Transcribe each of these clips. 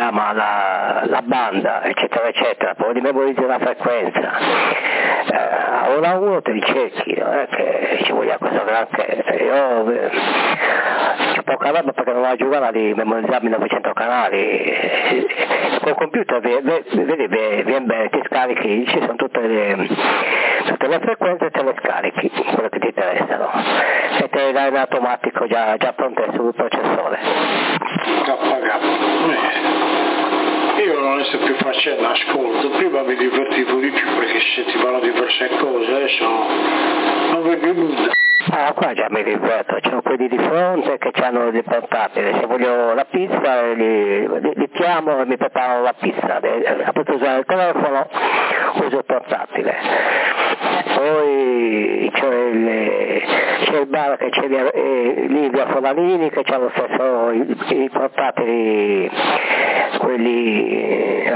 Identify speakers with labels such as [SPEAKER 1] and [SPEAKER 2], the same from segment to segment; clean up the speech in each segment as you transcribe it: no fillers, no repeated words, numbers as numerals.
[SPEAKER 1] chiama la banda, eccetera eccetera, poi memorizzi la frequenza, ora uno te li cerchi, non è che ci voglia questo granché. Io c'è poca roba perché non ho la giocata di memorizzarmi 900 canali, col computer vedi bene, ti scarichi, ci sono tutte le frequenze e te le scarichi, quelle che ti interessano, e te le dai in automatico già pronte sul processore.
[SPEAKER 2] Io non ne sto più facendo ascolto, prima mi divertivo di più perché si sentivano diverse cose, adesso non vedo nulla.
[SPEAKER 1] Qua già mi diverto, c'ho quelli di fronte che hanno dei portatili, se voglio la pizza li chiamo e mi preparano la pizza, a poter usare il telefono uso il portatile. Poi c'è il bar che c'è lì via Folanini che c'ha lo stesso i portatili, quelli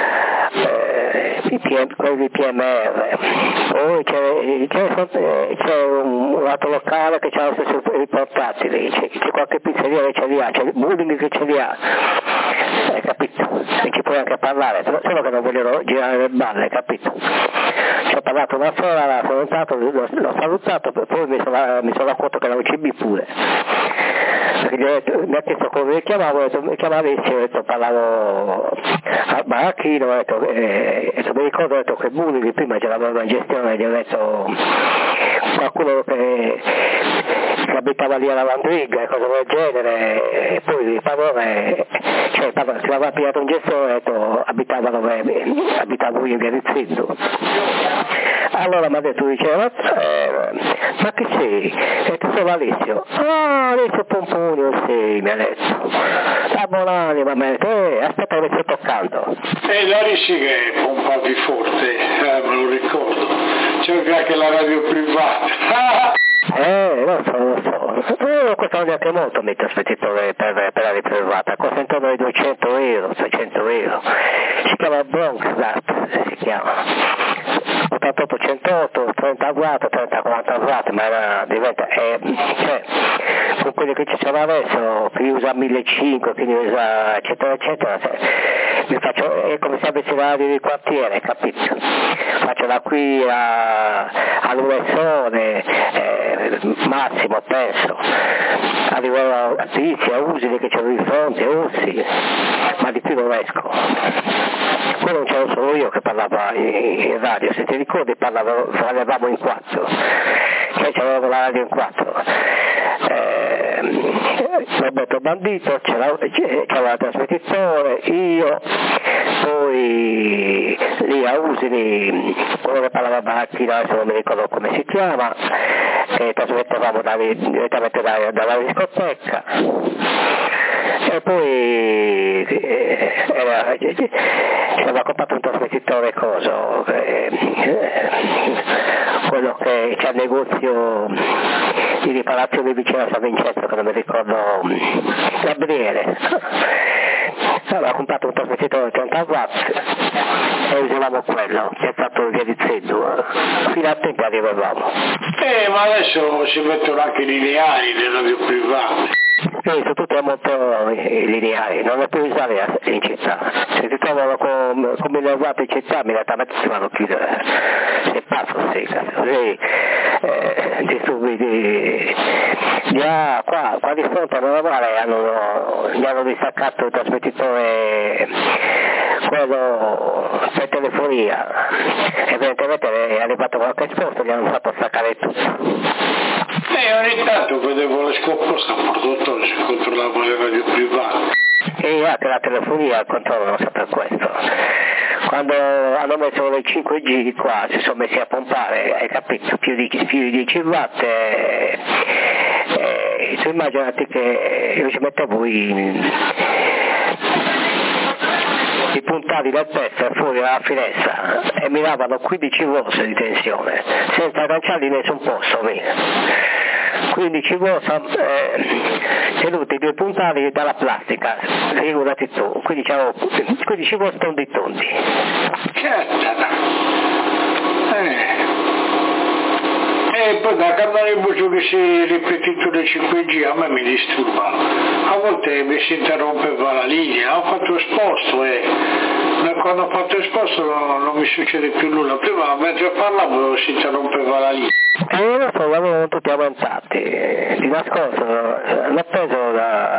[SPEAKER 1] quelli PMR. Poi c'è un altro locale che c'ha lo stesso i portatili, c'è qualche pizzeria che ce li ha, c'è il bowling che ce li ha, hai capito? E ci puoi anche parlare, solo che non voglio girare le balle, capito? Ci ho parlato una sera, sono entrato, l'ho salutato, poi mi sono reso conto che era un CB pure. Perché mi ha chiesto come mi chiamavo, ho detto mi chiamavessi, ho detto parlavo al baracchino, ho detto mi ricordo, ho detto che Bulli prima ce l'aveva in gestione, gli ho detto qualcuno che abitava lì alla Landriga e cose del genere, e poi il padrone, cioè il padrone si aveva pigliato un gestore, ho detto abitava lui in via di Ziddu. Allora mi ha detto, diceva, ma chi sei? E tu sono Alessio. Ah, Alessio Pomponio sei, mi ha detto. La buonanima, mi ha detto, aspetta che mi sto toccando.
[SPEAKER 2] Lari sì che pompavi forte, me lo ricordo. C'è anche la radio privata.
[SPEAKER 1] Lo so. Costano neanche molto mi trasmettitore per la radio privata, costa intorno ai 200 euro, 600 euro. Si chiama Bronx, si chiama. 88 108, 30 watt, 30 40 watt, ma diventa, cioè, con quelli che ci sono adesso, chi usa 1500, chi ne usa eccetera eccetera, mi faccio, è come se avessi la radio di quartiere, capito? Faccio da qui all'Uessone, massimo penso, arrivo a Tizi, a Usine che c'è di fronte, Ossi, ma di più non esco. Quello non c'ero solo io che parlava in radio, se ti ricordi parlavamo in 4, cioè c'avevamo la radio in 4. Roberto Bandito, c'era il trasmettitore, io, poi lì a Usini, quello che parlava Baracchino, adesso non mi ricordo come si chiama, e trasmettevamo direttamente dalla discoteca. E poi ci aveva comprato un trasmettitore quello che c'è il negozio di riparazione vicino a San Vincenzo, che non mi ricordo, Gabriele. Aveva comprato un trasmettitore 30 watt e usavamo quello, che è stato via di Zeddu, fino a tempo arrivavamo.
[SPEAKER 2] Ma adesso si mettono anche i lineari nelle radio private.
[SPEAKER 1] Sono tutte molto lineari, non le puoi usare in città. Se ti trovano con 1000 watt in città, immediatamente si vanno a chiudere. Sei pazzo, sei così disturbi qua di fronte a normale gli hanno distaccato il trasmettitore, quello per telefonia, evidentemente è arrivato qualche esposto, gli hanno fatto staccare tutto.
[SPEAKER 2] Ogni tanto vedevo le scopposte a produttore, si controllavano le radio private.
[SPEAKER 1] E anche la telefonia controllano sempre questo. Quando hanno messo le 5G qua si sono messi a pompare, hai capito, più di 10 watt, tu immaginati che io ci mettevo i puntali del tester fuori dalla finestra e mi davano 15 volt di tensione, senza agganciarli in nessun posto. 15 volt tenuti 2 puntali dalla plastica, figurati tu, quindi c'avevo 15 volt tondi.
[SPEAKER 2] E poi da cantare il voce che si ripetito del 5G a me mi disturba, a volte mi si interrompeva la linea, ho fatto esposto e quando ho fatto esposto non mi succede più nulla, prima mentre parlavo si interrompeva la linea.
[SPEAKER 1] Io lo so, l'avevano tutti avanzati, di nascosto, l'ho preso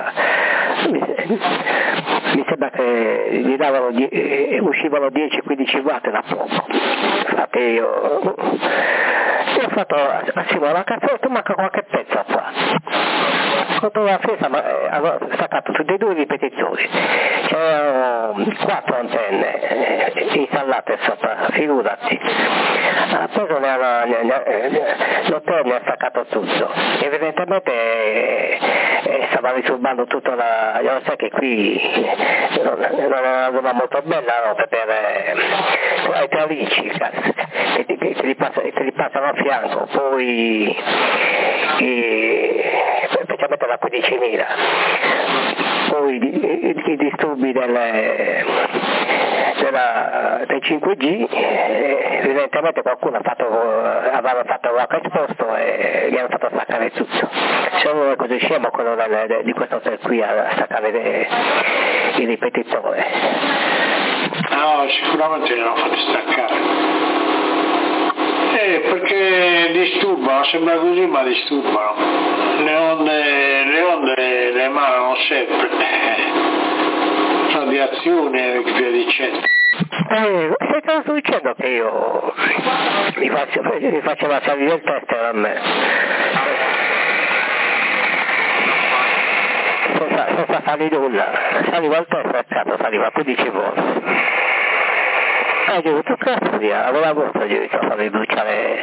[SPEAKER 1] mi sembra che gli davano, uscivano 10-15 watt da poco, infatti io ho fatto a Simone, cazzo, manca qualche pezzo qua. Quando la festa avevo staccato tutti e due i ripetitori, c'erano 4 antenne installate sopra, figurati. Ha preso l'hotel, ne ha staccato tutto, evidentemente stava risurbando tutto io sai che qui non è una zona molto bella, no, per i tralicci, che li passano a fianco, poi specialmente la 15.000, poi i disturbi del 5G, evidentemente qualcuno aveva fatto qualche esposto e gli hanno fatto staccare tutto. Sono così scemo quello di questo hotel qui a staccare il ripetitore.
[SPEAKER 2] No, sicuramente li hanno fatti staccare. Perché disturbano, sembra così ma disturbano. Le onde le emanano sempre. Radiazione e via dicendo.
[SPEAKER 1] Sai cosa sto dicendo? Che io mi faceva salire il tester a me. Senza fare nulla. Saliva il tester, cazzo, saliva 15 volte. Dico, tu cazzo via, allora agosto gli ho detto a farmi bruciare.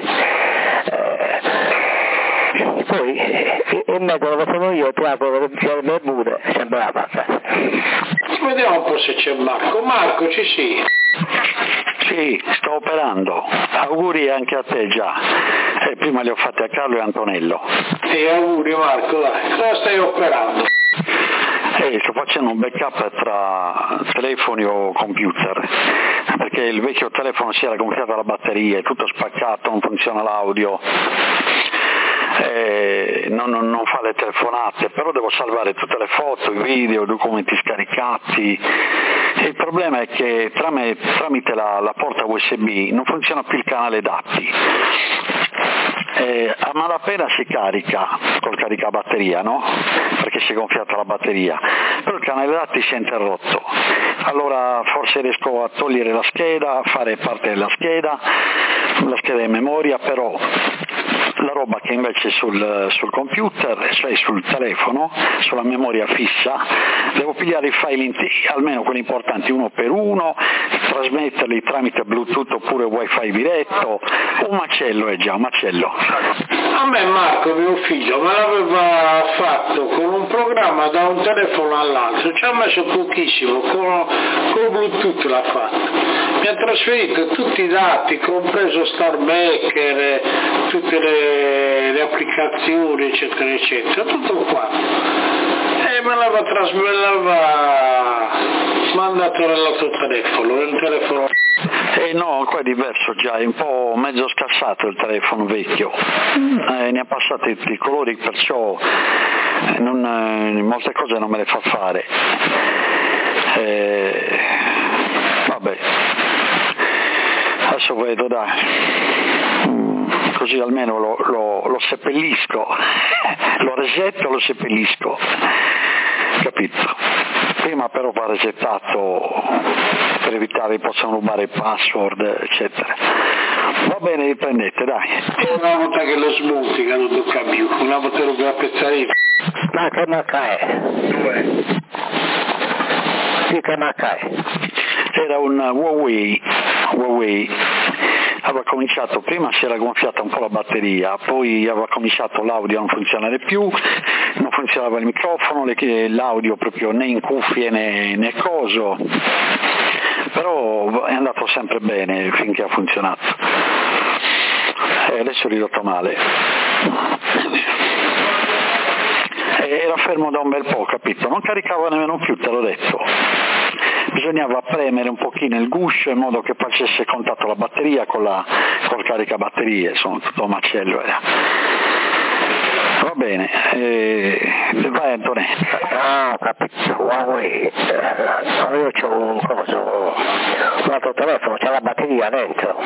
[SPEAKER 1] Poi in mezzo dove sono io trovo le bermude, sembrava.
[SPEAKER 2] Vediamo un po' se c'è Marco. Marco, ci sei?
[SPEAKER 3] Sì, sto operando. Auguri anche a te già. Prima li ho fatti a Carlo e Antonello.
[SPEAKER 2] Auguri Marco, dai. Cosa stai operando?
[SPEAKER 3] Sto facendo un backup tra telefoni o computer, perché il vecchio telefono si era gonfiata la batteria, è tutto spaccato, non funziona l'audio, non fa le telefonate, però devo salvare tutte le foto, i video, i documenti scaricati. E il problema è che tramite la porta USB non funziona più il canale dati. A malapena si carica col caricabatteria, no? Perché si è gonfiata la batteria, però il canale dati si è interrotto. Allora forse riesco a togliere la scheda, a fare parte della scheda di memoria, però la roba che invece sul computer, cioè sul telefono, sulla memoria fissa, devo pigliare i file almeno quelli importanti uno per uno, trasmetterli tramite Bluetooth oppure wifi diretto, un macello è già un macello.
[SPEAKER 2] A me Marco, mio figlio, me l'aveva fatto con un programma da un telefono all'altro, ci ha messo pochissimo, con Bluetooth l'ha fatto. Mi ha trasferito tutti i dati, compreso StarMaker, tutte le applicazioni, eccetera, eccetera, tutto qua. E me l'aveva mandato nel tuo telefono, nel telefono.
[SPEAKER 3] No, qua è diverso già, è un po' mezzo scassato il telefono vecchio, ne ha passati tutti i colori, perciò molte cose non me le fa fare. Vabbè, adesso vedo, dai, così almeno lo seppellisco, lo resetto, lo seppellisco, capito? Prima però va resettato per evitare che possano rubare il password, eccetera. Va bene, riprendete, dai.
[SPEAKER 2] Una volta che lo smonti che non tocca più, una volta lo devo pezzare.
[SPEAKER 1] Ma che marca è?
[SPEAKER 2] Dove?
[SPEAKER 1] Sì, che marca è?
[SPEAKER 3] Era un Huawei. Aveva cominciato, prima si era gonfiata un po' la batteria, poi aveva cominciato l'audio a non funzionare più, non funzionava il microfono, l'audio proprio né in cuffie né coso, però è andato sempre bene finché ha funzionato. Adesso è ridotto male. Era fermo da un bel po', capito? Non caricava nemmeno più, te l'ho detto. bisognava premere un pochino il guscio in modo che facesse contatto la batteria col caricabatterie, insomma tutto un macello era. Va bene, vai Antonetto.
[SPEAKER 1] Ah, capito, Huawei. Io c'ho un altro telefono, c'è la batteria dentro.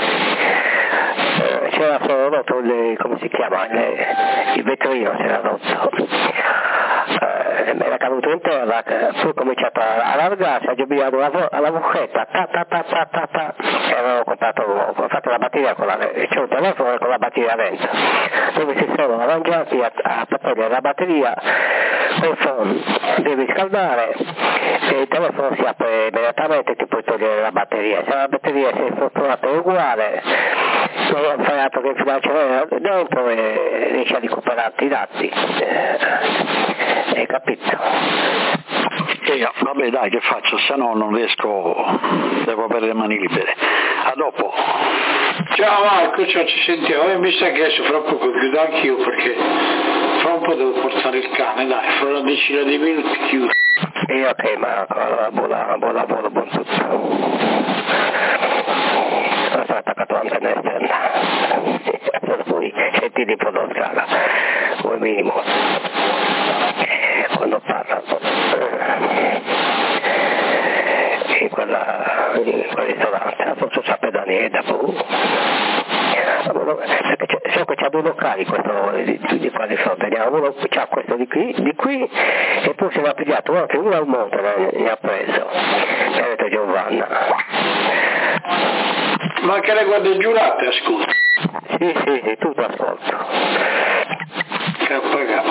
[SPEAKER 1] C'era solo rotto come si chiama, il vetrino c'era rotto. Mi era caduto in terra, poi ho cominciato a allargarsi, ho giocato alla buchetta, e avevo comprato nuovo, ho fatto la batteria c'è un telefono con la batteria dentro, dove si sono arrangiati a togliere la batteria, col phone devi scaldare e il telefono si apre immediatamente e ti puoi togliere la batteria. Se la batteria si è fortunata uguale, non ho imparato che infilarcela dentro e riesci a recuperarti i dati. Hai capito?
[SPEAKER 3] Vabbè dai, che faccio? Se no non riesco, devo avere le mani libere. A dopo.
[SPEAKER 2] Ciao Marco, ciao, ci sentiamo. Mi sa che adesso fra poco chiudo anch'io perché fra un po' devo portare il cane, dai, fra una decina di minuti chiudo.
[SPEAKER 1] Ok Marco, allora buon lavoro, buon tutto. Sono attaccato all'antenna esterna. Per cui senti di fondo scala, come minimo. Quando parlano. In quel ristorante, forse sapere da niente, perché so che c'ha due locali questo di qua di fronte, uno c'ha questo di qui e poi se l'ha pigliato anche uno al monte, ne ha preso, mi ha detto Giovanna.
[SPEAKER 2] Ma anche le guardie giurate, ascolta.
[SPEAKER 1] Sì, tutto ascolto.
[SPEAKER 2] K.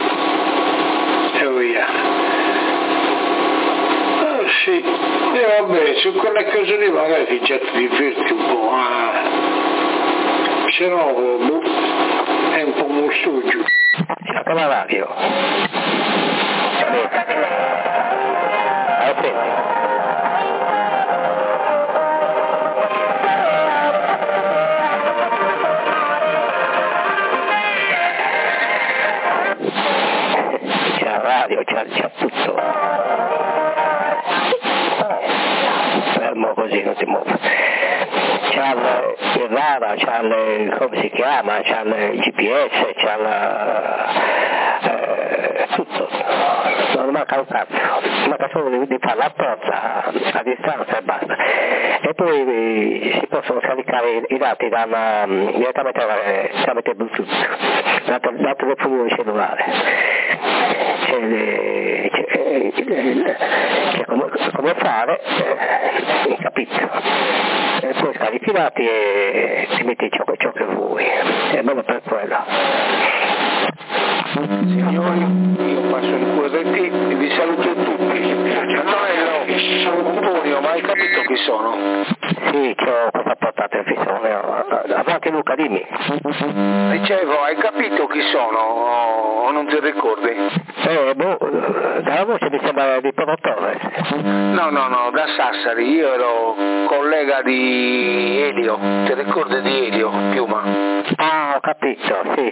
[SPEAKER 2] E via. Sì, e vabbè, su quelle cose lì magari ti cerchi di diverti un po', se no è un po' mostruggio.
[SPEAKER 1] Anche la radio. C'è la radio, c'è tutto. Fermo così, non ti muovi. C'ha il radar, c'ha come si chiama, c'ha il GPS, c'ha tutto. Non manca un cazzo, manca solo di fare la porta a distanza e basta. E poi si possono caricare i dati direttamente tramite Bluetooth, dal telefonino cellulare. C'è come fare, capito? Poi scarichi i dati e ti metti ciò che vuoi, è bello per quello.
[SPEAKER 4] Signori, io passo il QRT e vi saluto tutti. Antonello, sono Antonio, ma hai capito chi sono?
[SPEAKER 1] Sì, c'ho questa portata il fissone. Avanti Luca, dimmi.
[SPEAKER 4] Dicevo, hai capito chi sono o non ti ricordi?
[SPEAKER 1] Dalla voce mi sembra di Paolo Torres.
[SPEAKER 4] No, da Sassari, io ero collega di Elio, ti ricordi di Elio, Piuma?
[SPEAKER 1] Ah, ho capito, sì.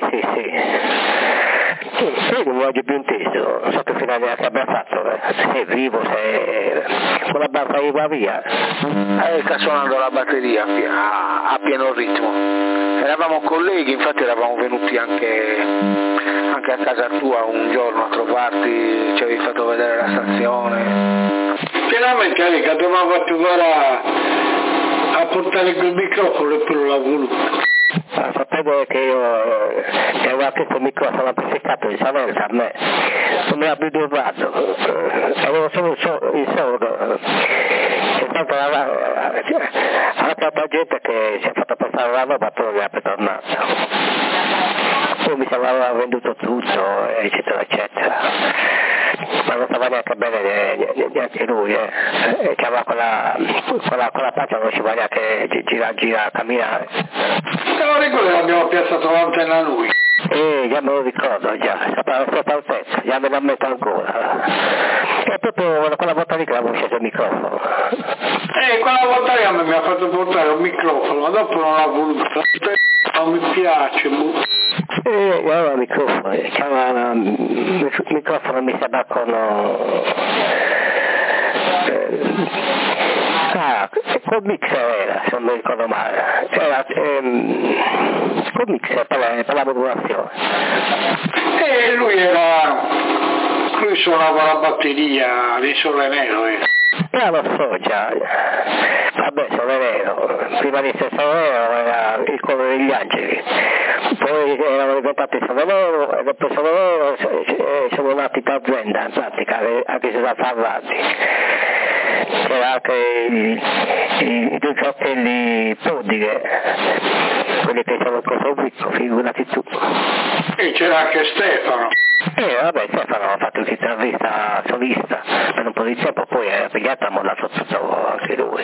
[SPEAKER 1] Io non voglio più inteso, non so che finale che abbia fatto, se è vivo, se con la batteria va via.
[SPEAKER 4] Sta suonando la batteria a pieno ritmo. Eravamo colleghi, infatti eravamo venuti anche a casa tua un giorno a trovarti, ci avevi fatto vedere la stazione.
[SPEAKER 2] Finalmente Arica doveva fatto a portare quel microfono e poi non l'ha voluto.
[SPEAKER 1] Sapevo che io avevo chiesto il microfono amplificato di Salenza a me, non mi ha più turbato, avevo solo il sordo. C'è stata anche altra gente che si è fatta passare la roba, poi mi ha ritornato. Poi mi sembrava venduto tutto, eccetera. Ma non stava neanche bene neanche lui, c'aveva quella faccia, non ci va neanche gira a camminare.
[SPEAKER 2] Te lo ricordi che abbiamo piazzato l'antenna a lui?
[SPEAKER 1] Già me lo ricordo, già, sapeva sopra il pezzo, già me lo metto ancora. E proprio quella volta lì che avevo sceso il microfono.
[SPEAKER 2] Quella volta lì a me mi ha fatto portare un microfono, ma dopo non l'ha voluto. Non mi piace,
[SPEAKER 1] aveva il microfono, c'era il microfono mi sembra con Col mixer era, se non mi ricordo male, era col mixer per la modulazione.
[SPEAKER 2] E lui suonava la batteria di Sole Nero.
[SPEAKER 1] Lo so già, vabbè, Sole Nero, prima di essere Sole Nero era il coro degli angeli, poi erano diventati Sole Nero e dopo Sole Nero sono nati per azienda, in pratica, anche se da avanti. C'era anche i due fratelli Podighe, quelli che sono cosa Wicco, figurati tu.
[SPEAKER 2] E c'era anche Stefano.
[SPEAKER 1] Vabbè, Stefano ha fatto un'intervista solista per un po' di tempo, poi è pigliato e ha mollato tutto anche lui.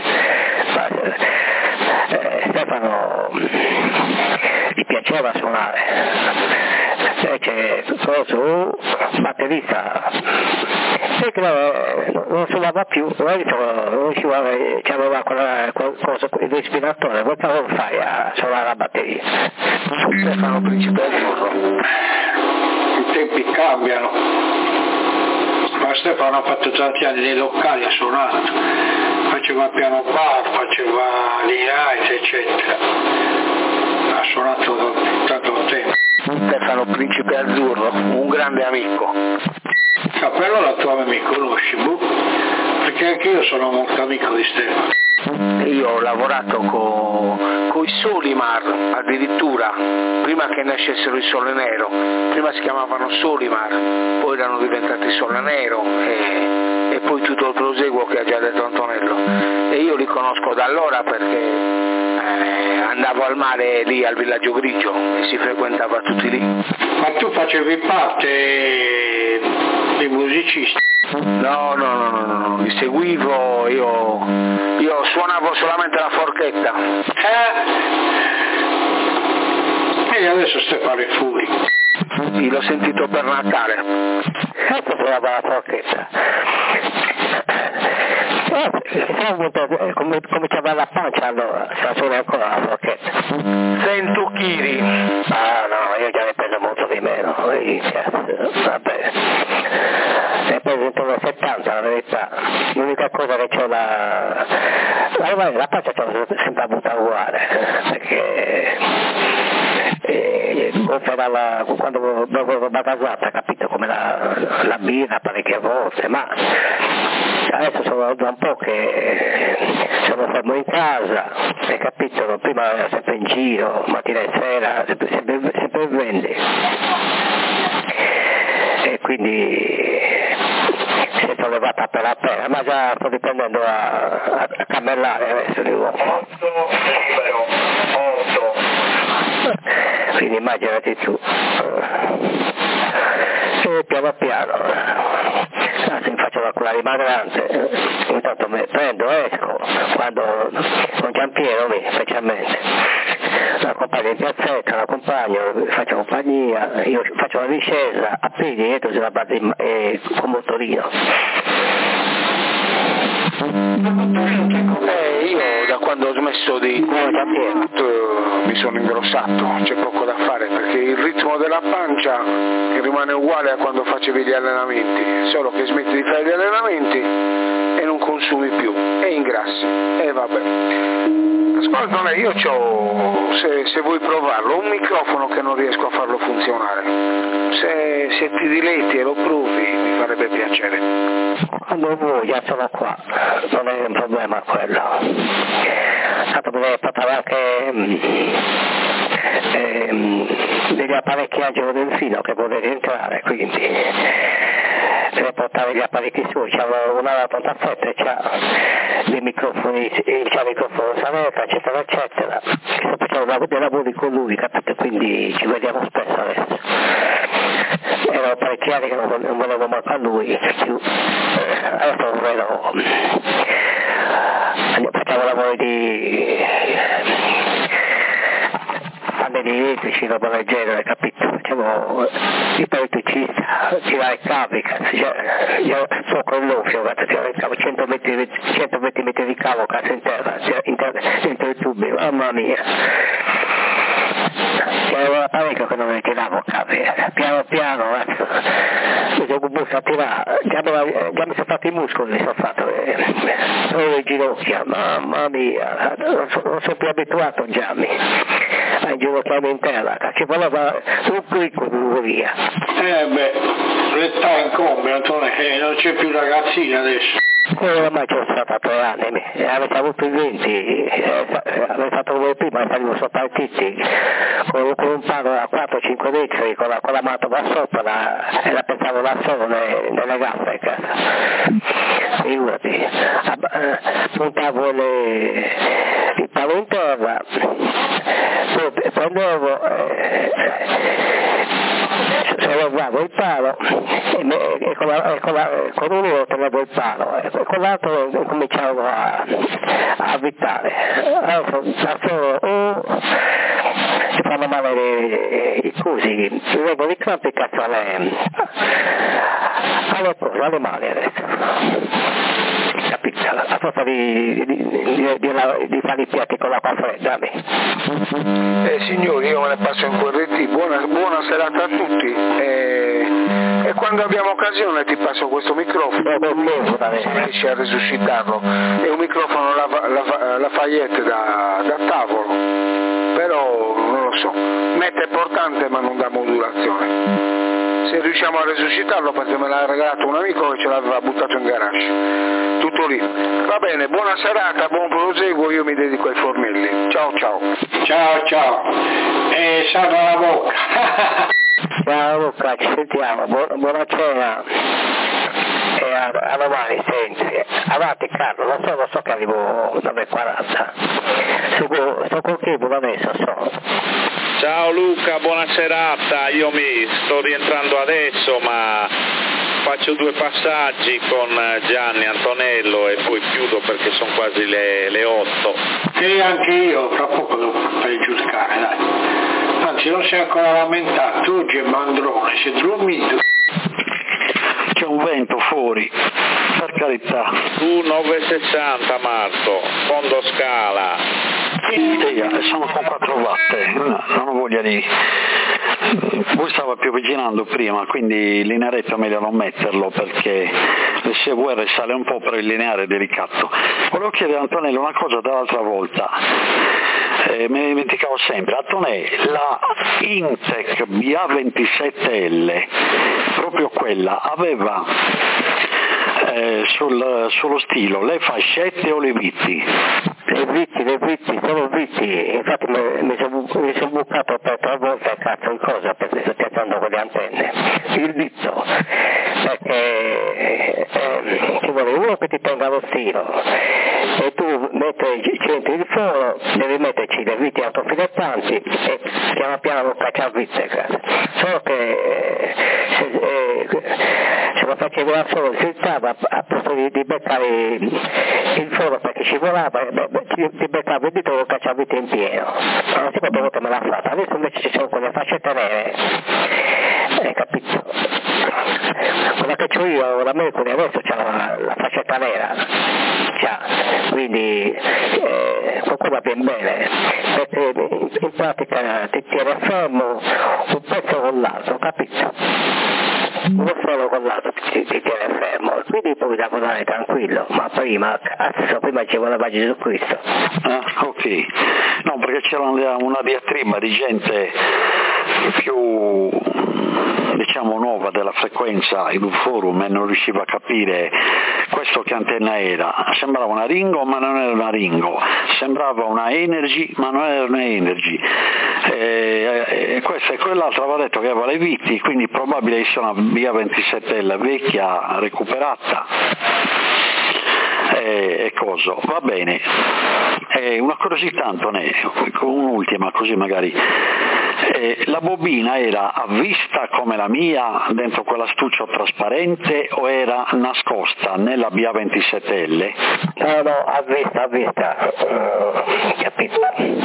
[SPEAKER 1] Stefano gli piaceva suonare, c'è coso, batterista, e che non suonava più, non c'aveva quella cosa l'ispiratore, poi cosa fai a suonare la batteria?
[SPEAKER 4] Stefano Principe Azzurro.
[SPEAKER 2] I tempi cambiano, ma Stefano ha fatto tanti anni nei locali, ha suonato, faceva piano bar, faceva light eccetera, ha suonato tanto tempo.
[SPEAKER 4] Stefano Principe Azzurro, un grande amico.
[SPEAKER 2] Però tu mi conosci, perché anche io sono molto amico di Stefano.
[SPEAKER 4] Io ho lavorato con i Solimar addirittura, prima che nascessero i Sole Nero, prima si chiamavano Solimar, poi erano diventati Sole Nero e poi tutto il proseguo che ha già detto Antonello. E io li conosco da allora perché andavo al mare lì al Villaggio Grigio e si frequentava tutti lì.
[SPEAKER 2] Ma tu facevi parte dei musicisti?
[SPEAKER 4] No, li seguivo, io suonavo solamente la forchetta.
[SPEAKER 2] E adesso Stefano è fuori.
[SPEAKER 4] Sì, l'ho sentito per Natale.
[SPEAKER 1] Ecco suonava la forchetta. Cominciava la pancia allora, se suona ancora la forchetta.
[SPEAKER 4] 100 chili.
[SPEAKER 1] No, io già ne peso molto di meno, vabbè. Ne peso intorno a 70, la verità. L'unica cosa che c'ho la pancia c'ho sempre avuta uguale, perché quando bevo bagazzata, capito, come la birra parecchie volte, ma adesso sono da un po' che sono fermo in casa, hai capito, prima era sempre in giro, mattina e sera, sempre vendi, e quindi si è sollevata per la pena, ma già sto riprendendo a cammellare adesso di nuovo. 8. Quindi immaginati tu, e piano piano, mi faccio la quella rimagrante, intanto mi prendo, esco, quando con Giampiero lì specialmente, la accompagno in piazzetta, l'accompagno, faccio compagnia, io faccio la discesa a piedi dietro sulla base con motorino.
[SPEAKER 4] Io da quando ho smesso di mi sono ingrossato, c'è poco da fare perché il ritmo della pancia rimane uguale a quando facevi gli allenamenti, solo che smetti di fare gli allenamenti e non consumi più e ingrassi e vabbè. Ascolta, io c'ho, se vuoi provarlo, un microfono che non riesco a farlo funzionare, se ti diletti e lo provi mi farebbe piacere.
[SPEAKER 1] Quando vuoi, già sono qua, non è un problema quello. Tanto dovrei portare anche degli apparecchi Angelo Delfino che volete entrare, quindi deve portare gli apparecchi suoi, c'ha una portafotte, c'ha dei microfoni, c'ha il microfono Sanetta, eccetera eccetera. Sto facendo dei lavori con lui, capite? Quindi ci vediamo spesso adesso. Erano parecchi anni che non volevo mai a lui più. Adesso vedo, facciamo lavori di pannelli elettrici, roba del genere, capito? Facciamo il elettricista, tirare cavi, so con l'offio, tirare il cavo, 120 metri di cavo, cazzo in terra, dentro i tubi, mamma mia. C'era parecchio che non ne tiravo cavi, piano piano, mi sono busto a tirare, già mi sono fatti i muscoli, solo le ginocchia, mamma mia, non sono più abituato a Gianni, a inginocchiarmi in terra, ci voleva un cricco via.
[SPEAKER 2] L'età incombe, Antonio, non c'è più ragazzina adesso.
[SPEAKER 1] Ormai c'è stata 3 anni, avete avuto i 20, avete fatto come prima, sono partiti con un palo da 4-5 metri, con la matola sopra, e la pensavo da solo nelle gambe in casa. Figurati, puntavo il palo in terra, poi prendevo, guardavo il palo e con uno tenevo il palo e con l'altro cominciavo a avvitare. Da solo si fanno male i cosi, avevo di crampi cazzo alle mani adesso. Capito? A forza di fare i piatti con l'acqua fredda.
[SPEAKER 4] Signori, io me ne passo in QRT, buona serata a tutti e quando abbiamo occasione ti passo questo microfono, se riesci a resuscitarlo, è un microfono Lafayette da tavolo, però non lo so, mette portante ma non dà modulazione. Se riusciamo a resuscitarlo, perché me l'ha regalato un amico che ce l'aveva buttato in garage. Tutto lì. Va bene, buona serata, buon proseguo, io mi dedico ai fornelli. Ciao.
[SPEAKER 2] Ciao. E salva la bocca.
[SPEAKER 1] Ciao Luca, ci sentiamo, buona cena. E a domani, senti. Avanti Carlo, lo so che arrivo 9:40. Sto col cable adesso,
[SPEAKER 5] Ciao Luca, buona serata, io mi sto rientrando adesso ma faccio 2 passaggi con Gianni, Antonello e poi chiudo perché sono quasi le 8.
[SPEAKER 2] E anche io, fra poco devo fare giudicare, dai. Anzi, non si è ancora lamentato, oggi è mandrone, si è dormito.
[SPEAKER 3] C'è un vento fuori, per carità.
[SPEAKER 5] Tu 9,60 Marco, fondo scala.
[SPEAKER 3] Sono con 4 watt, non ho voglia di... Voi stava più avvicinando prima, quindi il linearetto è meglio non metterlo perché l'SVR sale un po', però il lineare è delicato. Volevo chiedere a Antonello una cosa dall'altra volta, me ne dimenticavo sempre. Antonello, la Intec BA27L, proprio quella, aveva sullo stilo le fascette o le viti?
[SPEAKER 1] Le vitti, solo vitti, infatti mi sono bucato per 3 volte a cazzo in cosa piazzando con le antenne, il vitto, perché ci vuole uno che ti tenga lo stilo e tu centri il foro, devi metterci le vitti autofilettanti e piano piano lo caccia a vitte, solo che se lo facevo da solo si stava a posto di beccare il foro perché scivolava, ti beccavo il dito e lo cacciavo in pieno. La seconda volta me l'ha fatta, adesso invece ci sono quelle fascette nere, capito? Quella che c'ho io, la Mercury adesso c'ha la fascetta nera, quindi qualcuno va bene, perché in pratica ti tiene fermo un pezzo con l'altro, capito? Uno solo con l'altro ti tiene fermo, quindi puoi lavorare tranquillo, ma prima ci voleva Gesù Cristo.
[SPEAKER 3] Ok, no, perché c'era una diatriba di gente più, diciamo, nuova della frequenza in un forum e non riusciva a capire questo che antenna era. Sembrava una Ringo ma non era una Ringo, sembrava una Energy ma non era una Energy, e questa e quell'altra aveva detto che aveva le viti, quindi probabile sia una BA27L vecchia recuperata. E coso, va bene. Una curiosità, Antonello, un'ultima così magari. La bobina era a vista come la mia dentro quell'astuccio trasparente o era nascosta nella BA27L?
[SPEAKER 1] No, a vista, capito?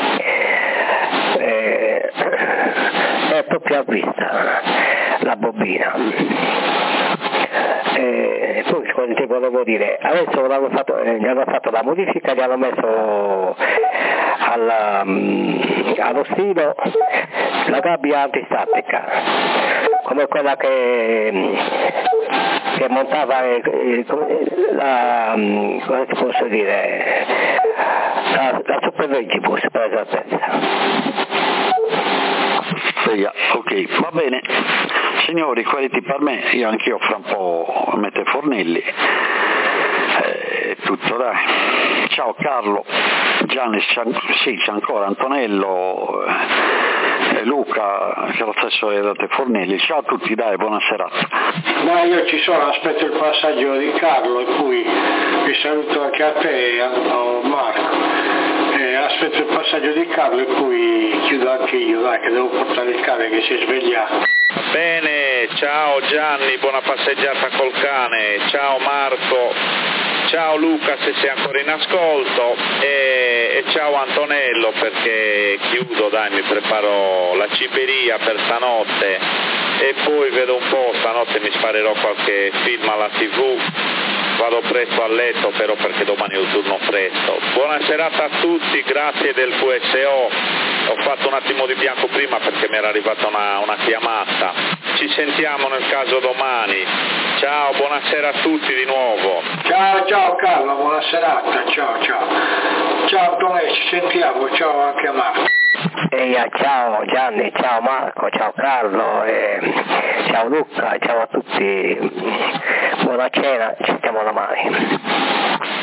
[SPEAKER 1] È proprio a vista la bobina. Poi cosa ti volevo dire, adesso gli hanno fatto la modifica, gli hanno messo allo stilo la gabbia antistatica come quella che che montava come ti posso dire, la Super Vegibus per esattezza.
[SPEAKER 3] Ok, va bene. Signori, quality per me, io anch'io fra un po' metto fornelli. Tutto, dai. Ciao Carlo, Gianni, c'è ancora Antonello, Luca, che lo stesso è dato fornelli. Ciao a tutti, dai, buona serata.
[SPEAKER 2] Ma io ci sono, aspetto il passaggio di Carlo e poi vi saluto anche a te, Marco. Aspetto il passaggio di Carlo e poi chiudo anche io, dai, che devo portare il cane che si è svegliato.
[SPEAKER 5] Bene, ciao Gianni, buona passeggiata col cane, ciao Marco, ciao Luca se sei ancora in ascolto e ciao Antonello, perché chiudo, dai, mi preparo la ciberia per stanotte e poi vedo un po', stanotte mi sparerò qualche film alla TV. Vado presto a letto però perché domani ho il turno presto. Buona serata a tutti, grazie del QSO. Ho fatto un attimo di bianco prima perché mi era arrivata una chiamata. Ci sentiamo nel caso domani. Ciao, buonasera a tutti di nuovo.
[SPEAKER 2] Ciao Carlo, buona serata, ciao. Ciao Antonello, ci sentiamo, ciao anche a Marco.
[SPEAKER 1] Ciao Gianni, ciao Marco, ciao Carlo, ciao Luca, ciao a tutti, buona cena, ci sentiamo domani.